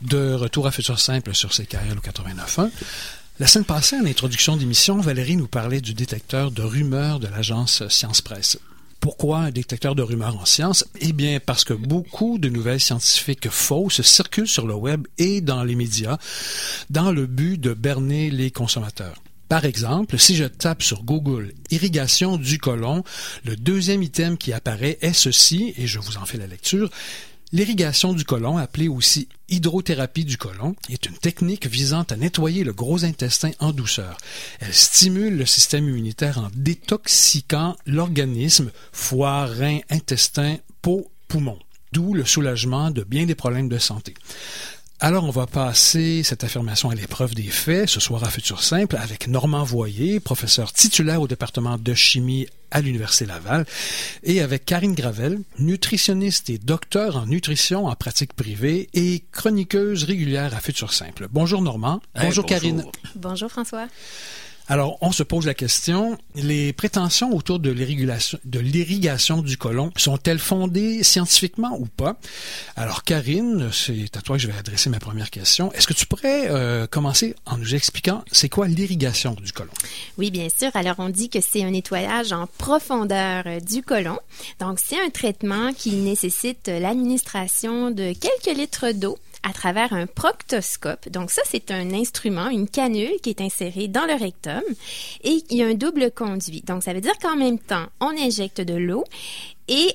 De retour à Futur Simple sur CKRL 89.1. La semaine passée, en introduction d'émission, Valérie nous parlait du détecteur de rumeurs de l'agence Science Presse. Pourquoi un détecteur de rumeurs en sciences? Eh bien, parce que beaucoup de nouvelles scientifiques fausses circulent sur le web et dans les médias dans le but de berner les consommateurs. Par exemple, si je tape sur Google « irrigation du côlon », le deuxième item qui apparaît est ceci, et je vous en fais la lecture. L'irrigation du côlon, appelée aussi hydrothérapie du côlon, est une technique visant à nettoyer le gros intestin en douceur. Elle stimule le système immunitaire en détoxiquant l'organisme, foie, rein, intestin, peau, poumon, d'où le soulagement de bien des problèmes de santé. Alors, on va passer cette affirmation à l'épreuve des faits, ce soir à Futur Simple, avec Normand Voyer, professeur titulaire au département de chimie à l'Université Laval, et avec Karine Gravel, nutritionniste et docteur en nutrition en pratique privée et chroniqueuse régulière à Futur Simple. Bonjour Normand. Bonjour Karine. Bonjour François. Alors, on se pose la question, les prétentions autour de l'irrigation du côlon sont-elles fondées scientifiquement ou pas? Alors, Karine, c'est à toi que je vais adresser ma première question. Est-ce que tu pourrais commencer en nous expliquant c'est quoi l'irrigation du côlon? Oui, bien sûr. Alors, on dit que c'est un nettoyage en profondeur du côlon. Donc, c'est un traitement qui nécessite l'administration de quelques litres d'eau à travers un proctoscope. Donc ça, c'est un instrument, une canule qui est insérée dans le rectum et il y a un double conduit. Donc ça veut dire qu'en même temps, on injecte de l'eau et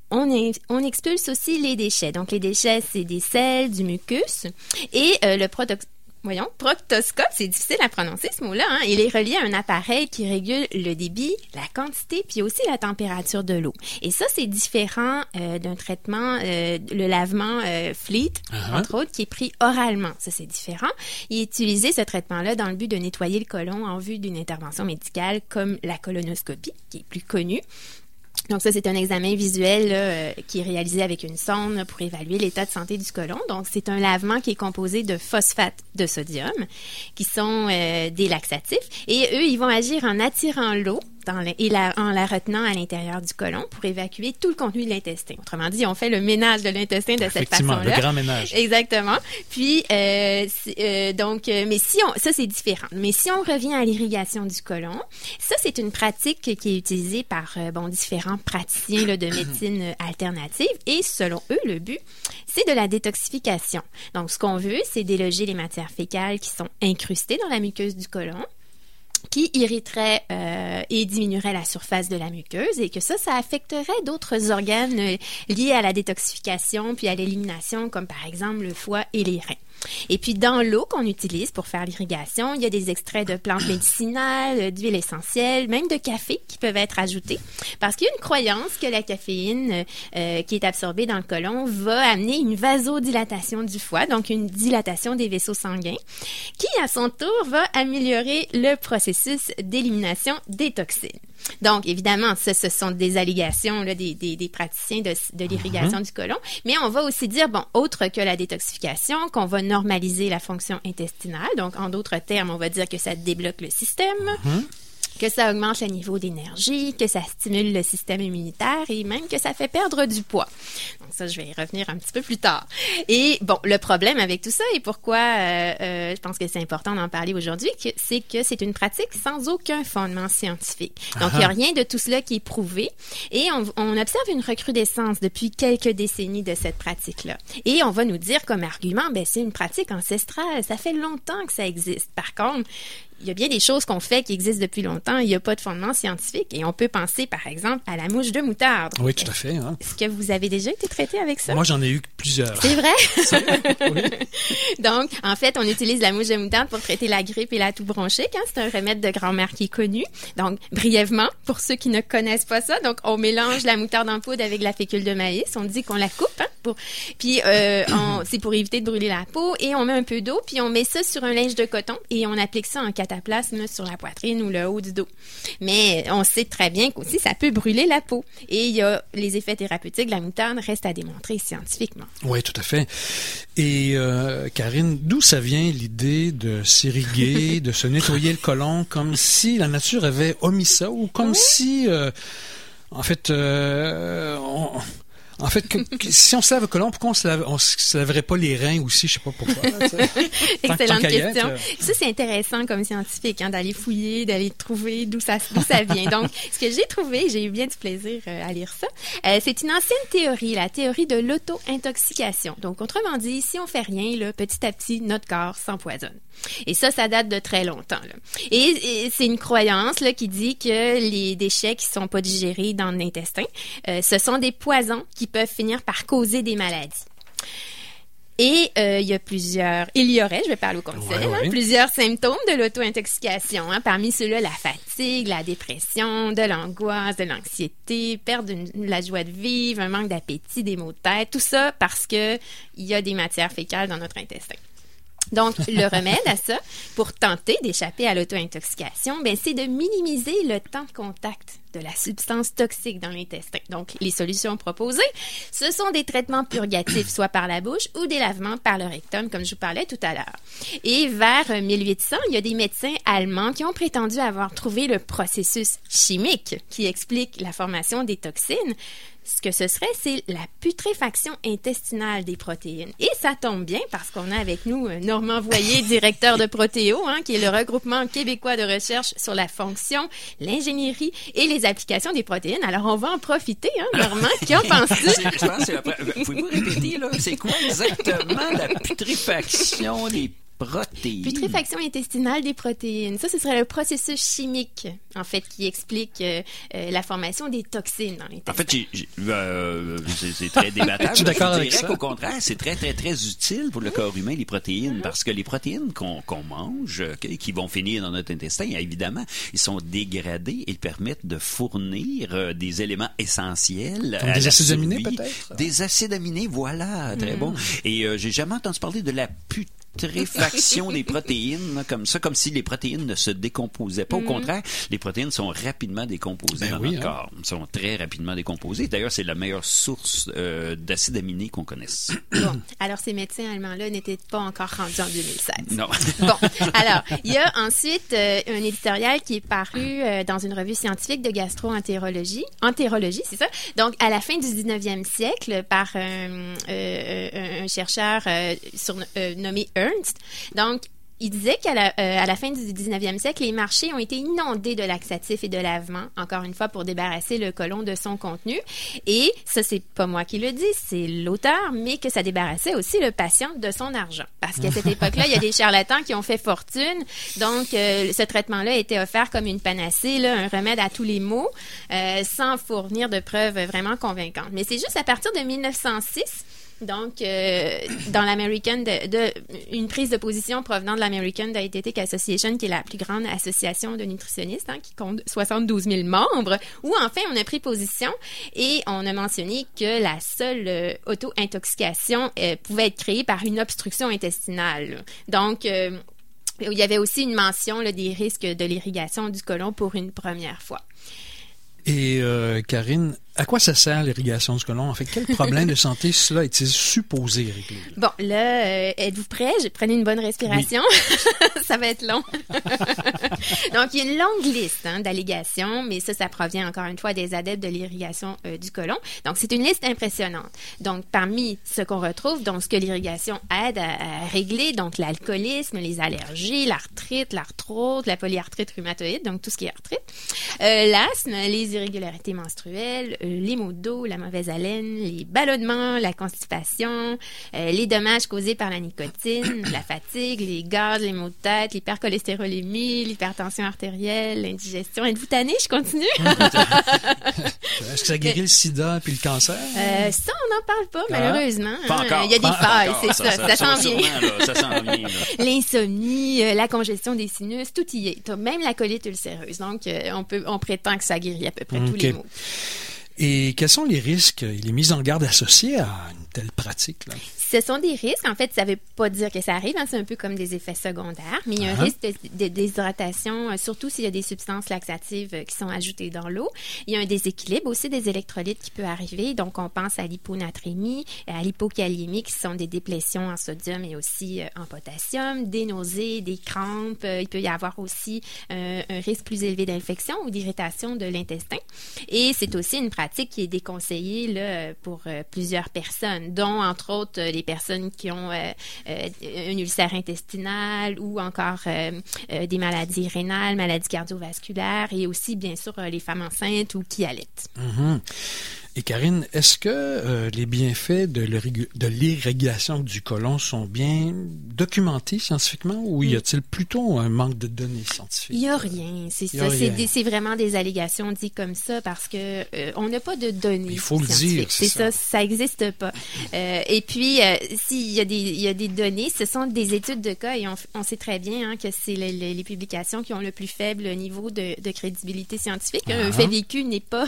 on expulse aussi les déchets. Donc les déchets, c'est des selles, du mucus et le proctoscope, c'est difficile à prononcer ce mot-là, hein? Il est relié à un appareil qui régule le débit, la quantité, puis aussi la température de l'eau. Et ça, c'est différent d'un traitement, le lavement Fleet, entre autres, qui est pris oralement. Ça, c'est différent. Il est utilisé, ce traitement-là, dans le but de nettoyer le côlon en vue d'une intervention médicale comme la colonoscopie, qui est plus connue. Donc ça, c'est un examen visuel là, qui est réalisé avec une sonde là, pour évaluer l'état de santé du côlon. Donc, c'est un lavement qui est composé de phosphate de sodium, qui sont des laxatifs. Et eux, ils vont agir en attirant l'eau en la retenant à l'intérieur du côlon pour évacuer tout le contenu de l'intestin. Autrement dit, on fait le ménage de l'intestin de cette façon-là. Le grand ménage. Exactement. Puis, mais si ça, c'est différent. Mais si on revient à l'irrigation du côlon, ça, c'est une pratique qui est utilisée par, différents praticiens là, de médecine alternative. Et selon eux, le but, c'est de la détoxification. Donc, ce qu'on veut, c'est déloger les matières fécales qui sont incrustées dans la muqueuse du côlon, qui irriterait et diminuerait la surface de la muqueuse et que ça affecterait d'autres organes liés à la détoxification puis à l'élimination, comme par exemple le foie et les reins. Et puis, dans l'eau qu'on utilise pour faire l'irrigation, il y a des extraits de plantes médicinales, d'huiles essentielles, même de café qui peuvent être ajoutés parce qu'il y a une croyance que la caféine qui est absorbée dans le côlon va amener une vasodilatation du foie, donc une dilatation des vaisseaux sanguins, qui, à son tour, va améliorer le processus d'élimination des toxines. Donc, évidemment, ce sont des allégations là, des praticiens de l'irrigation du côlon, mais on va aussi dire, autre que la détoxification, qu'on va normaliser la fonction intestinale. Donc, en d'autres termes, on va dire que ça débloque le système, que ça augmente le niveau d'énergie, que ça stimule le système immunitaire et même que ça fait perdre du poids. Donc ça, je vais y revenir un petit peu plus tard. Et le problème avec tout ça et pourquoi je pense que c'est important d'en parler aujourd'hui, c'est que c'est une pratique sans aucun fondement scientifique. Donc, il n'y a rien de tout cela qui est prouvé et on observe une recrudescence depuis quelques décennies de cette pratique-là. Et on va nous dire comme argument, c'est une pratique ancestrale, ça fait longtemps que ça existe. Par contre, il y a bien des choses qu'on fait qui existent depuis longtemps. Il n'y a pas de fondement scientifique. Et on peut penser, par exemple, à la mouche de moutarde. Oui, tout à fait. Hein. Est-ce que vous avez déjà été traité avec ça? Moi, j'en ai eu plusieurs. C'est vrai? Oui. Donc, en fait, on utilise la mouche de moutarde pour traiter la grippe et la toux bronchique. Hein? C'est un remède de grand-mère qui est connu. Donc, brièvement, pour ceux qui ne connaissent pas ça, donc on mélange la moutarde en poudre avec la fécule de maïs. On dit qu'on la coupe. Hein, puis, c'est pour éviter de brûler la peau. Et on met un peu d'eau, puis on met ça sur un linge de coton et on applique ça en cataplasme sur la poitrine ou le haut du dos. Mais on sait très bien qu'aussi, ça peut brûler la peau. Et il y a les effets thérapeutiques de la moutarde restent à démontrer scientifiquement. Oui, tout à fait. Et Karine, d'où ça vient l'idée de s'irriguer, de se nettoyer le côlon comme si la nature avait omis ça ou comme si, en fait, En fait, si on se lave le côlon, pourquoi on se laverait pas les reins aussi? Je sais pas pourquoi. Excellente question. Ça, c'est intéressant comme scientifique, d'aller fouiller, d'aller trouver d'où ça vient. Donc, ce que j'ai trouvé, j'ai eu bien du plaisir à lire ça, c'est une ancienne théorie, la théorie de l'auto-intoxication. Donc, autrement dit, si on fait rien, là, petit à petit, notre corps s'empoisonne. Et ça date de très longtemps. Là. Et c'est une croyance là, qui dit que les déchets qui sont pas digérés dans l'intestin, ce sont des poisons qui peuvent finir par causer des maladies. Et il y aurait, je vais parler au conditionnel, plusieurs symptômes de l'auto-intoxication. Parmi ceux-là, la fatigue, la dépression, de l'angoisse, de l'anxiété, perte de la joie de vivre, un manque d'appétit, des maux de tête, tout ça parce que il y a des matières fécales dans notre intestin. Donc, le remède à ça, pour tenter d'échapper à l'auto-intoxication, c'est de minimiser le temps de contact de la substance toxique dans l'intestin. Donc, les solutions proposées, ce sont des traitements purgatifs, soit par la bouche ou des lavements par le rectum, comme je vous parlais tout à l'heure. Et vers 1800, il y a des médecins allemands qui ont prétendu avoir trouvé le processus chimique qui explique la formation des toxines. Ce que ce serait, c'est la putréfaction intestinale des protéines. Et ça tombe bien parce qu'on a avec nous Normand Voyer, directeur de Protéo, qui est le regroupement québécois de recherche sur la fonction, l'ingénierie et les applications des protéines. Alors, on va en profiter, Normand. Qu'en penses-tu? Je pense que pouvez-vous répéter, là? C'est quoi exactement la putréfaction des protéines? Putréfaction intestinale des protéines. Ça, ce serait le processus chimique, en fait, qui explique la formation des toxines dans l'intestin. En fait, c'est très débattable. Je suis d'accord avec ça. Qu'au contraire, c'est très, très, très utile pour le corps humain, les protéines, parce que les protéines qu'on mange, qui vont finir dans notre intestin, évidemment, ils sont dégradés et permettent de fournir des éléments essentiels. Comme des acides aminés, peut-être? Des acides aminés, voilà, très bon. Et j'ai jamais entendu parler de la putréfaction des protéines, comme ça, comme si les protéines ne se décomposaient pas. Au contraire, les protéines sont rapidement décomposées dans notre corps. Elles sont très rapidement décomposées. D'ailleurs, c'est la meilleure source d'acides aminés qu'on connaisse. Bon, alors ces médecins allemands-là n'étaient pas encore rendus en 2016. Non. Bon, alors, il y a ensuite un éditorial qui est paru dans une revue scientifique de gastro-entérologie, c'est ça. Donc, à la fin du 19e siècle, par un chercheur nommé Ernst. Donc, il disait qu'à la fin du 19e siècle, les marchés ont été inondés de laxatifs et de lavements, encore une fois, pour débarrasser le côlon de son contenu. Et ça, c'est pas moi qui le dis, c'est l'auteur, mais que ça débarrassait aussi le patient de son argent. Parce qu'à cette époque-là, il y a des charlatans qui ont fait fortune. Donc, ce traitement-là était offert comme une panacée, là, un remède à tous les maux, sans fournir de preuves vraiment convaincantes. Mais c'est juste à partir de 1906 Donc, dans l'American, une prise de position provenant de l'American Dietetic Association, qui est la plus grande association de nutritionnistes, qui compte 72 000 membres, où enfin on a pris position et on a mentionné que la seule auto-intoxication pouvait être créée par une obstruction intestinale. Donc, il y avait aussi une mention des risques de l'irrigation du côlon pour une première fois. Et Karine, à quoi ça sert l'irrigation du côlon? En fait, quel problème de santé cela est-il supposé régler? Bon, là, êtes-vous prêts? Prenez une bonne respiration. Oui. Ça va être long. Donc, il y a une longue liste d'allégations, mais ça provient encore une fois des adeptes de l'irrigation du côlon. Donc, c'est une liste impressionnante. Donc, parmi ce qu'on retrouve, donc ce que l'irrigation aide à régler, donc l'alcoolisme, les allergies, l'arthrite, l'arthrose, la polyarthrite rhumatoïde, donc tout ce qui est arthrite, l'asthme, les irrégularités menstruelles, les maux de dos, la mauvaise haleine, les ballonnements, la constipation, les dommages causés par la nicotine, la fatigue, les gaz, les maux de tête, l'hypercholestérolémie, l'hypertension artérielle, l'indigestion. Êtes-vous tanné? Je continue? Est-ce que ça guérit le sida puis le cancer? Ça, on n'en parle pas, malheureusement. Pas encore. Il y a des failles, c'est ça s'en vient. Ça s'en vient. L'insomnie, la congestion des sinus, tout y est. Même la colite ulcéreuse. Donc, on prétend que ça guérit à peu près tous les maux. Et quels sont les risques et les mises en garde associées à telle pratique, là? Ce sont des risques. En fait, ça ne veut pas dire que ça arrive. Hein, c'est un peu comme des effets secondaires. Mais il y a un risque de déshydratation, surtout s'il y a des substances laxatives qui sont ajoutées dans l'eau. Il y a un déséquilibre aussi des électrolytes qui peut arriver. Donc, on pense à l'hyponatrémie, à l'hypokaliémie, qui sont des déplétions en sodium et aussi en potassium, des nausées, des crampes. Il peut y avoir aussi un risque plus élevé d'infection ou d'irritation de l'intestin. Et c'est aussi une pratique qui est déconseillée là, pour plusieurs personnes, dont, entre autres, les personnes qui ont un ulcère intestinal ou encore des maladies rénales, maladies cardiovasculaires et aussi, bien sûr, les femmes enceintes ou qui allaitent. Mm-hmm. Et Karine, est-ce que les bienfaits de l'irrigation du côlon sont bien documentés scientifiquement ou y a-t-il plutôt un manque de données scientifiques? Il n'y a rien, c'est ça. C'est vraiment des allégations dites comme ça parce que on n'a pas de données. Il faut le dire, c'est ça. Ça n'existe pas. Et puis, s'il y a des données, ce sont des études de cas et on sait très bien hein, que c'est les publications qui ont le plus faible niveau de crédibilité scientifique. Un fait vécu n'est pas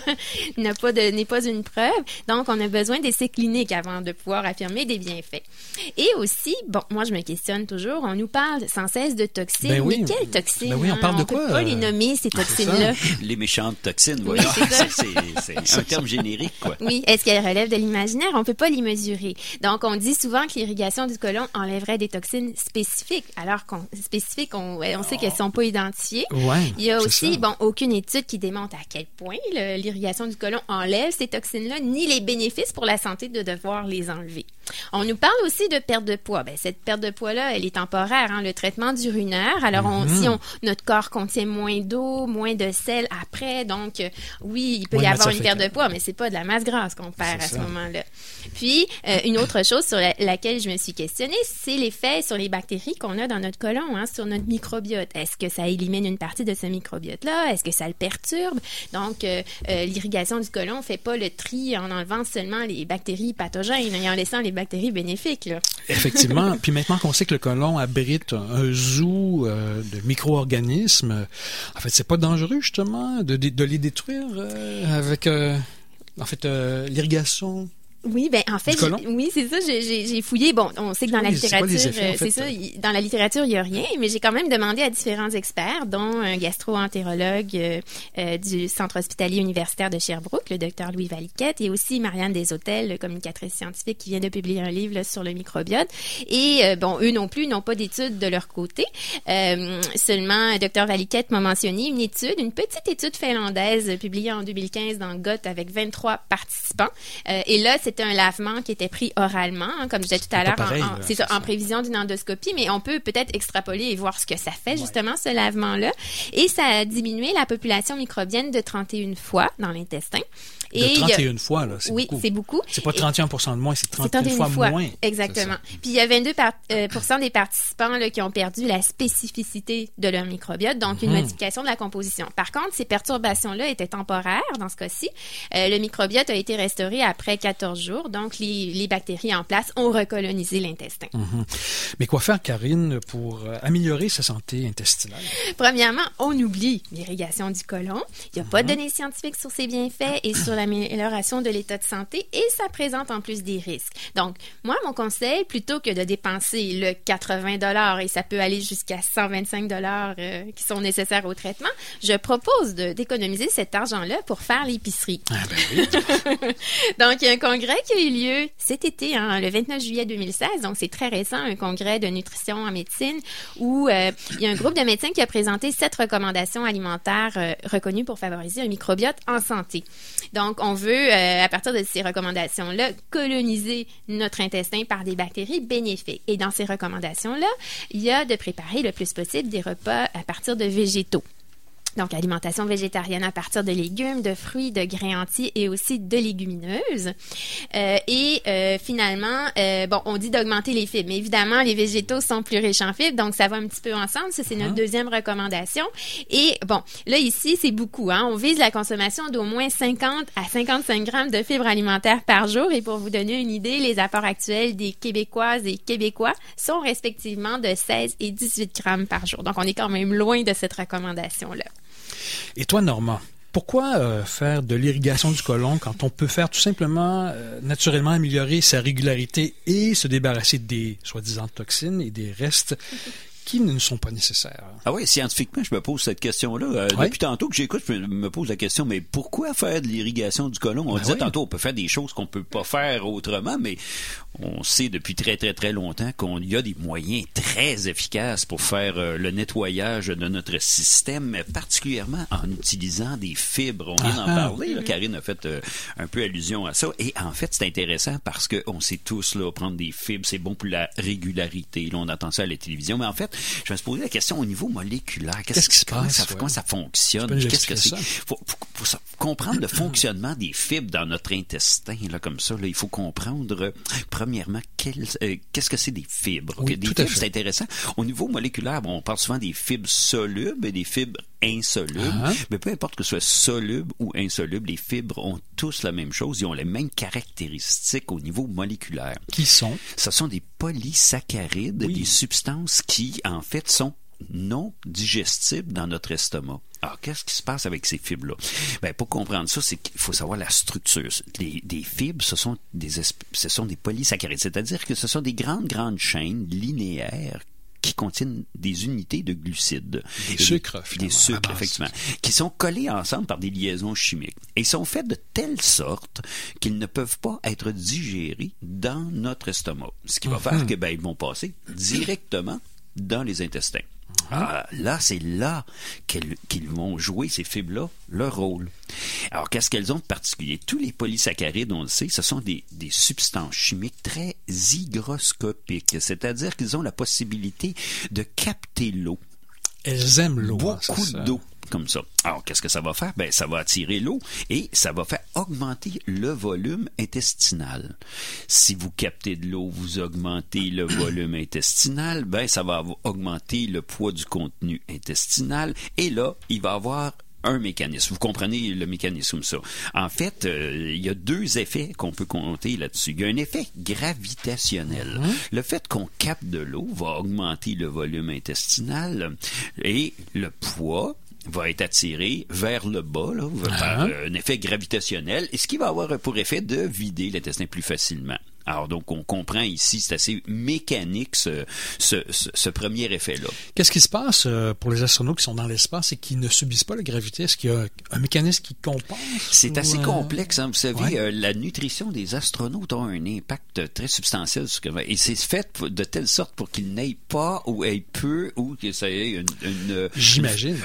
une preuve. Donc, on a besoin d'essais cliniques avant de pouvoir affirmer des bienfaits. Et aussi, bon, moi, je me questionne toujours, on nous parle sans cesse de toxines. Ben oui. Mais quelles toxines? Ben oui, on parle de quoi? On ne peut pas les nommer, ces toxines-là. Les méchantes toxines, voilà. Oui, c'est un terme générique, quoi. Oui. Est-ce qu'elles relèvent de l'imaginaire? On ne peut pas les mesurer. Donc, on dit souvent que l'irrigation du côlon enlèverait des toxines spécifiques, alors on sait qu'elles ne sont pas identifiées. Ouais, il y a aussi, aucune étude qui démontre à quel point l'irrigation du côlon enlève ces toxines-là, ni les bénéfices pour la santé de devoir les enlever. On nous parle aussi de perte de poids. Cette perte de poids-là, elle est temporaire. Hein? Le traitement dure 1 heure. Alors, si notre corps contient moins d'eau, moins de sel après, donc oui, il peut y avoir une perte de poids, mais c'est pas de la masse grasse qu'on perd à ce moment-là. Puis, une autre chose sur laquelle je me suis questionnée, c'est l'effet sur les bactéries qu'on a dans notre côlon, hein, sur notre microbiote. Est-ce que ça élimine une partie de ce microbiote-là? Est-ce que ça le perturbe? Donc, l'irrigation du côlon fait pas le tri en enlevant seulement les bactéries pathogènes et en laissant les bactéries bénéfiques. Là. Effectivement. Puis maintenant qu'on sait que le côlon abrite un zoo de micro-organismes, en fait, c'est pas dangereux, justement, de les détruire avec, l'irrigation? Oui, en fait, oui, c'est ça, j'ai fouillé. Bon, on sait que dans la littérature, c'est ça, dans la littérature, il n'y a rien, mais j'ai quand même demandé à différents experts, dont un gastro-entérologue du Centre hospitalier universitaire de Sherbrooke, le docteur Louis Valiquette, et aussi Marianne Deshôtels, communicatrice scientifique qui vient de publier un livre là, sur le microbiote. Et eux non plus n'ont pas d'études de leur côté. Seulement, docteur Valiquette m'a mentionné une petite étude finlandaise publiée en 2015 dans GOT avec 23 participants. Et là, c'était un lavement qui était pris oralement, hein, comme je disais tout à l'heure, en prévision d'une endoscopie, mais on peut peut-être extrapoler et voir ce que ça fait, justement, ce lavement-là. Et ça a diminué la population microbienne de 31 fois dans l'intestin. De 31 fois, là, c'est beaucoup. Oui, c'est beaucoup. C'est pas 31% de moins, c'est 31 fois moins. Exactement. Puis il y a 22% des participants là, qui ont perdu la spécificité de leur microbiote, donc une modification de la composition. Par contre, ces perturbations-là étaient temporaires dans ce cas-ci. Le microbiote a été restauré après 14 jours, donc les bactéries en place ont recolonisé l'intestin. Mais quoi faire, Karine, pour améliorer sa santé intestinale? Premièrement, on oublie l'irrigation du côlon. Il n'y a pas de données scientifiques sur ses bienfaits et sur l'amélioration de l'état de santé et ça présente en plus des risques. Donc, moi, mon conseil, plutôt que de dépenser le 80$ et ça peut aller jusqu'à 125$ qui sont nécessaires au traitement, je propose d'économiser cet argent-là pour faire l'épicerie. Ah ben oui. Donc, il y a un congrès qui a eu lieu cet été, hein, le 29 juillet 2016, donc c'est très récent, un congrès de nutrition en médecine où il y a un groupe de médecins qui a présenté 7 recommandations alimentaires reconnues pour favoriser un microbiote en santé. Donc, on veut, à partir de ces recommandations-là, coloniser notre intestin par des bactéries bénéfiques. Et dans ces recommandations-là, il y a de préparer le plus possible des repas à partir de végétaux. Donc, alimentation végétarienne à partir de légumes, de fruits, de grains entiers et aussi de légumineuses. Finalement, on dit d'augmenter les fibres. Mais évidemment, les végétaux sont plus riches en fibres, donc ça va un petit peu ensemble. Ça, c'est notre deuxième recommandation. Et bon, là, ici, c'est beaucoup. Hein? On vise la consommation d'au moins 50 à 55 grammes de fibres alimentaires par jour. Et pour vous donner une idée, les apports actuels des Québécoises et Québécois sont respectivement de 16 et 18 grammes par jour. Donc, on est quand même loin de cette recommandation-là. Et toi, Normand, Pourquoi faire de l'irrigation du côlon quand on peut faire tout simplement, naturellement améliorer sa régularité et se débarrasser des soi-disant toxines et des restes qui ne sont pas nécessaires? Ah oui, scientifiquement, je me pose cette question-là. Depuis tantôt que j'écoute, je me pose la question, mais pourquoi faire de l'irrigation du côlon? On disait tantôt, on peut faire des choses qu'on peut pas faire autrement, mais on sait depuis très, très, très longtemps qu'il y a des moyens très efficaces pour faire le nettoyage de notre système, particulièrement en utilisant des fibres. On vient d'en parler, là, Karine a fait un peu allusion à ça. Et en fait, c'est intéressant parce qu'on sait tous, là, prendre des fibres, c'est bon pour la régularité. Là, on entend ça à la télévision, mais en fait, je vais se poser la question au niveau moléculaire. Qu'est-ce qui se passe? Comment ça fonctionne? Qu'est-ce que c'est? Faut comprendre le fonctionnement des fibres dans notre intestin, là, comme ça. Là, il faut comprendre, premièrement, qu'est-ce que c'est des fibres? Oui, des fibres, c'est intéressant. Au niveau moléculaire, on parle souvent des fibres solubles et des fibres insolubles. Mais peu importe que ce soit soluble ou insoluble, les fibres ont tous la même chose. Ils ont les mêmes caractéristiques au niveau moléculaire. Qui sont? Ce sont des polysaccharides, des substances qui, en fait, sont non digestibles dans notre estomac. Alors, qu'est-ce qui se passe avec ces fibres-là? Ben, pour comprendre ça, c'est qu'il faut savoir la structure. Des fibres, ce sont des polysaccharides, c'est-à-dire que ce sont des grandes chaînes linéaires qui contiennent des unités de glucides. Des sucres, finalement. Des sucres, effectivement, qui sont collés ensemble par des liaisons chimiques. Et ils sont faits de telle sorte qu'ils ne peuvent pas être digérés dans notre estomac. Ce qui va faire que, ils vont passer directement dans les intestins. Là, c'est là qu'ils vont jouer, ces fibres-là, leur rôle. Alors, qu'est-ce qu'elles ont de particulier? Tous les polysaccharides, on le sait, ce sont des substances chimiques très hygroscopiques, c'est-à-dire qu'ils ont la possibilité de capter l'eau. Elles aiment l'eau. Beaucoup d'eau, comme ça. Alors, qu'est-ce que ça va faire? Ben, ça va attirer l'eau et ça va faire augmenter le volume intestinal. Si vous captez de l'eau, vous augmentez le volume intestinal, ben, ça va augmenter le poids du contenu intestinal et là, il va avoir un mécanisme. Vous comprenez le mécanisme, ça. En fait, il y a deux effets qu'on peut compter là-dessus. Il y a un effet gravitationnel. Le fait qu'on capte de l'eau va augmenter le volume intestinal et le poids va être attiré vers le bas, là, par un effet gravitationnel, et ce qui va avoir pour effet de vider l'intestin plus facilement. Alors, donc, on comprend ici, c'est assez mécanique, ce premier effet-là. Qu'est-ce qui se passe pour les astronautes qui sont dans l'espace et qui ne subissent pas la gravité? Est-ce qu'il y a un mécanisme qui compense? C'est assez complexe, hein. Vous savez, la nutrition des astronautes a un impact très substantiel sur et c'est fait de telle sorte pour qu'ils n'aient pas ou aient peu ou que ça ait une J'imagine.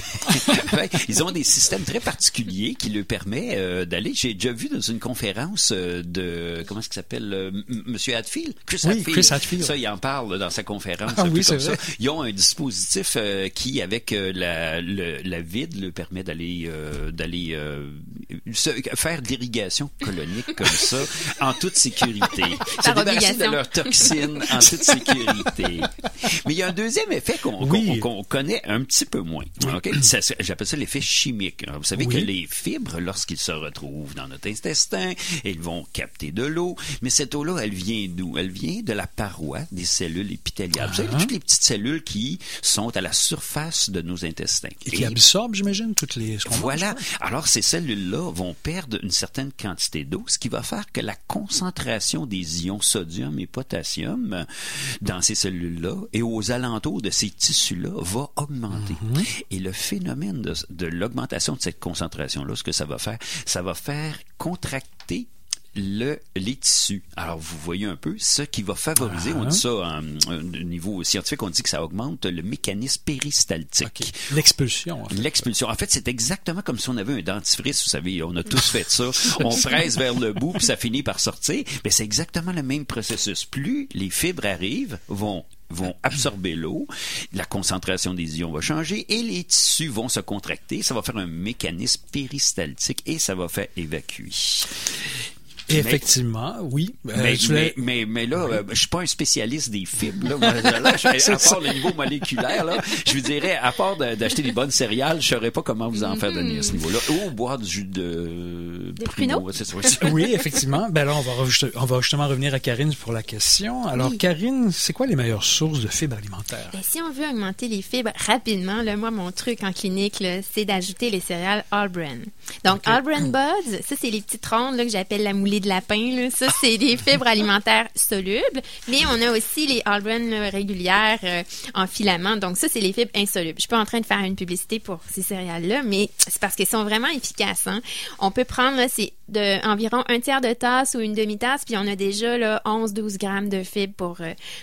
Ils ont des systèmes très particuliers qui leur permettent d'aller. J'ai déjà vu dans une conférence de... Comment est-ce qu'il s'appelle? Monsieur Hadfield, Chris Hadfield. Ça, il en parle dans sa conférence. C'est vrai. Ils ont un dispositif qui, avec la vide, leur permet d'aller faire de l'irrigation colonique comme ça, en toute sécurité. Se débarrasser de leurs toxines en toute sécurité. Mais il y a un deuxième effet qu'on connaît un petit peu moins. Okay? J'appelle ça l'effet chimique. Alors, vous savez que les fibres, lorsqu'ils se retrouvent dans notre intestin, ils vont capter de l'eau, mais cette eau-là, elle vient d'où? Elle vient de la paroi des cellules épithéliales. Vous savez, toutes les petites cellules qui sont à la surface de nos intestins. Et qui absorbent, j'imagine, toutes les... Voilà. Alors, ces cellules-là vont perdre une certaine quantité d'eau, ce qui va faire que la concentration des ions sodium et potassium dans ces cellules-là et aux alentours de ces tissus-là va augmenter. Et le phénomène de l'augmentation de cette concentration-là, ce que ça va faire contracter les tissus. Alors, vous voyez un peu ce qui va favoriser, on dit ça au niveau scientifique, on dit que ça augmente le mécanisme péristaltique. Okay. L'expulsion. En fait. L'expulsion. En fait, c'est exactement comme si on avait un dentifrice, vous savez, on a tous fait ça. On presse vers le bout, puis ça finit par sortir. Mais c'est exactement le même processus. Plus les fibres arrivent, vont absorber l'eau, la concentration des ions va changer et les tissus vont se contracter. Ça va faire un mécanisme péristaltique et ça va faire évacuer. Effectivement, oui. Mais là, je suis pas un spécialiste des fibres. Là, à part le niveau moléculaire, là, je vous dirais, à part d'acheter des bonnes céréales, je saurais pas comment vous en faire donner à ce niveau-là. Ou boire du jus de pruneau. Oui, effectivement. Ben là, on va justement revenir à Karine pour la question. Alors, Karine, c'est quoi les meilleures sources de fibres alimentaires? Ben, si on veut augmenter les fibres rapidement, là, moi, mon truc en clinique, là, c'est d'ajouter les céréales All-Bran. Donc, All-Bran Buds, ça, c'est les petites rondes là, que j'appelle la moulée de lapin. Là. Ça, c'est des fibres alimentaires solubles. Mais on a aussi les All-Bran régulières en filament. Donc, ça, c'est les fibres insolubles. Je suis pas en train de faire une publicité pour ces céréales-là, mais c'est parce qu'elles sont vraiment efficaces. Hein. On peut prendre, là, c'est environ un tiers de tasse ou une demi-tasse, puis on a déjà là, 11-12 grammes de fibres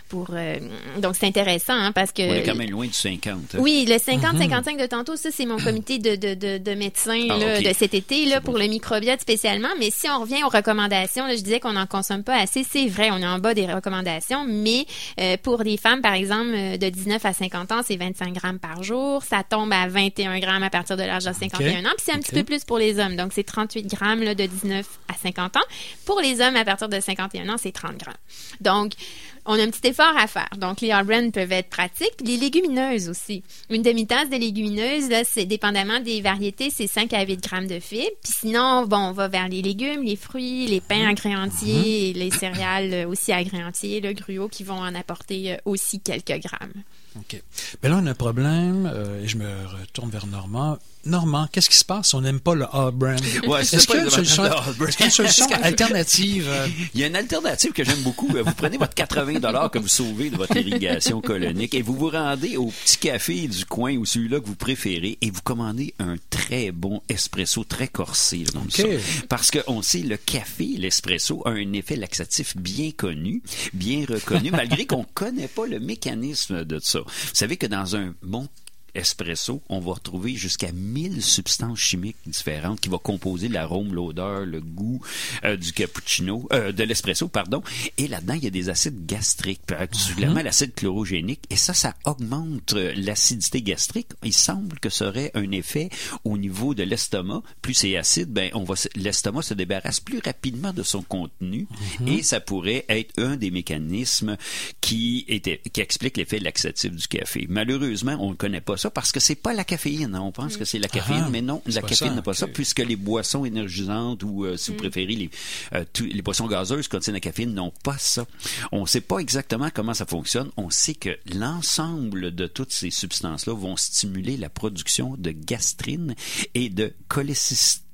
donc, c'est intéressant, hein, parce que... On est quand même loin du 50. Oui, le 50-55 de tantôt, ça, c'est mon comité de médecins de cet été là, pour le microbiote spécialement. Mais si on revient aux recommandations, là, je disais qu'on n'en consomme pas assez. C'est vrai, on est en bas des recommandations, mais pour des femmes, par exemple, de 19 à 50 ans, c'est 25 grammes par jour. Ça tombe à 21 grammes à partir de l'âge de 51 ans. Puis c'est un petit peu plus pour les hommes. Donc, c'est 38 grammes là, de 19 à 50 ans. Pour les hommes, à partir de 51 ans, c'est 30 grammes. Donc, on a un petit effort à faire. Donc, les All-Bran peuvent être pratiques. Puis les légumineuses aussi. Une demi-tasse de légumineuses, là, c'est dépendamment des variétés, c'est 5 à 8 grammes de fibres. Puis sinon, bon, on va vers les légumes, les fruits, les pains agréés entiers, et les céréales aussi agréés entiers, le gruau, qui vont en apporter aussi quelques grammes. OK. Mais là, on a un problème, et je me retourne vers Normand. Normand, qu'est-ce qui se passe? On n'aime pas le All-Bran. Ouais, Est-ce qu'il y a une solution alternative? Il y a une alternative que j'aime beaucoup. Vous prenez votre 80$ que vous sauvez de votre irrigation colonique et vous vous rendez au petit café du coin ou celui-là que vous préférez et vous commandez un très bon espresso très corsé. Comme ça. Parce qu'on sait, le café, l'espresso, a un effet laxatif bien connu, bien reconnu, malgré qu'on ne connaît pas le mécanisme de ça. Vous savez que dans un bon espresso, on va retrouver jusqu'à 1000 substances chimiques différentes qui vont composer l'arôme, l'odeur, le goût du cappuccino, de l'espresso, pardon. Et là-dedans, il y a des acides gastriques, particulièrement l'acide chlorogénique. Et ça augmente l'acidité gastrique. Il semble que ça aurait un effet au niveau de l'estomac. Plus c'est acide, l'estomac se débarrasse plus rapidement de son contenu. Et ça pourrait être un des mécanismes qui explique l'effet laxatif du café. Malheureusement, on ne connaît pas ça parce que c'est pas la caféine. Hein. On pense que c'est la caféine, mais non, la caféine n'a pas ça, puisque les boissons énergisantes ou, si vous préférez, les boissons gazeuses contiennent la caféine n'ont pas ça. On ne sait pas exactement comment ça fonctionne. On sait que l'ensemble de toutes ces substances-là vont stimuler la production de gastrine et de cholécystine.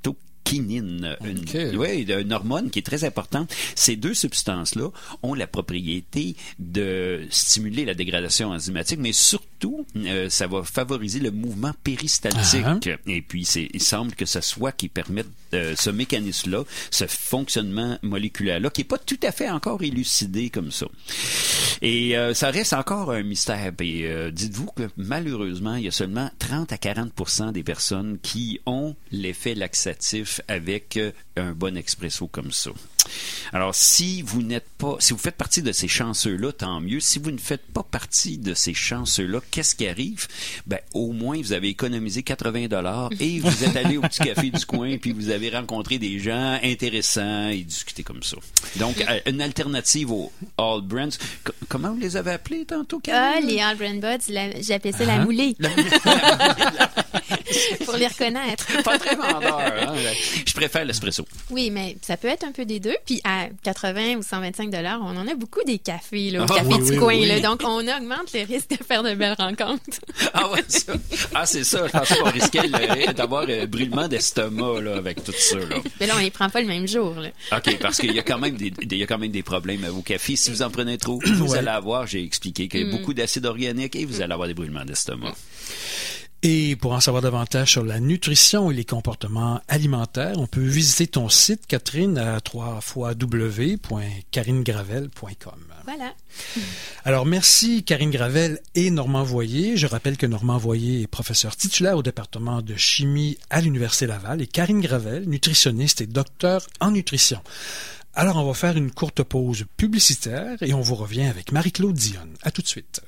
Une hormone qui est très importante. Ces deux substances-là ont la propriété de stimuler la dégradation enzymatique, mais surtout, ça va favoriser le mouvement péristaltique. Et puis, il semble que ce soit qui permette ce mécanisme-là, ce fonctionnement moléculaire-là, qui n'est pas tout à fait encore élucidé comme ça. Et ça reste encore un mystère. Et dites-vous que malheureusement, il y a seulement 30 à 40% des personnes qui ont l'effet laxatif avec un bon espresso comme ça. Alors, si vous faites partie de ces chanceux-là, tant mieux. Si vous ne faites pas partie de ces chanceux-là, qu'est-ce qui arrive? Au moins, vous avez économisé 80$ et vous êtes allé au petit café du coin puis vous avez rencontré des gens intéressants et discuté comme ça. Donc, une alternative aux All-Brans. Comment vous les avez appelés tantôt, Camille? Les All-Bran Buds, j'appelais ça la moulée. Pour les reconnaître. Pas très vendeur, hein? Je préfère l'espresso. Oui, mais ça peut être un peu des deux. Puis à 80 ou 125$, on en a beaucoup des cafés, là, au café du coin. Là, donc, on augmente le risque de faire de belles rencontres. Ah ouais, ça. Ah, c'est ça. Je pensais qu'on risquait d'avoir un brûlement d'estomac là, avec tout ça. Là. Mais là, on les prend pas le même jour. Là. OK, parce qu'il y a quand même des problèmes au café. Si vous en prenez trop, vous allez avoir, j'ai expliqué, qu'il y a beaucoup d'acide organique et vous allez avoir des brûlements d'estomac. Et pour en savoir davantage sur la nutrition et les comportements alimentaires, on peut visiter ton site, Catherine, à www.carinegravel.com. Voilà. Alors, merci Karine Gravel et Normand Voyer. Je rappelle que Normand Voyer est professeur titulaire au département de chimie à l'Université Laval et Karine Gravel, nutritionniste et docteur en nutrition. Alors, on va faire une courte pause publicitaire et on vous revient avec Marie-Claude Dionne. À tout de suite.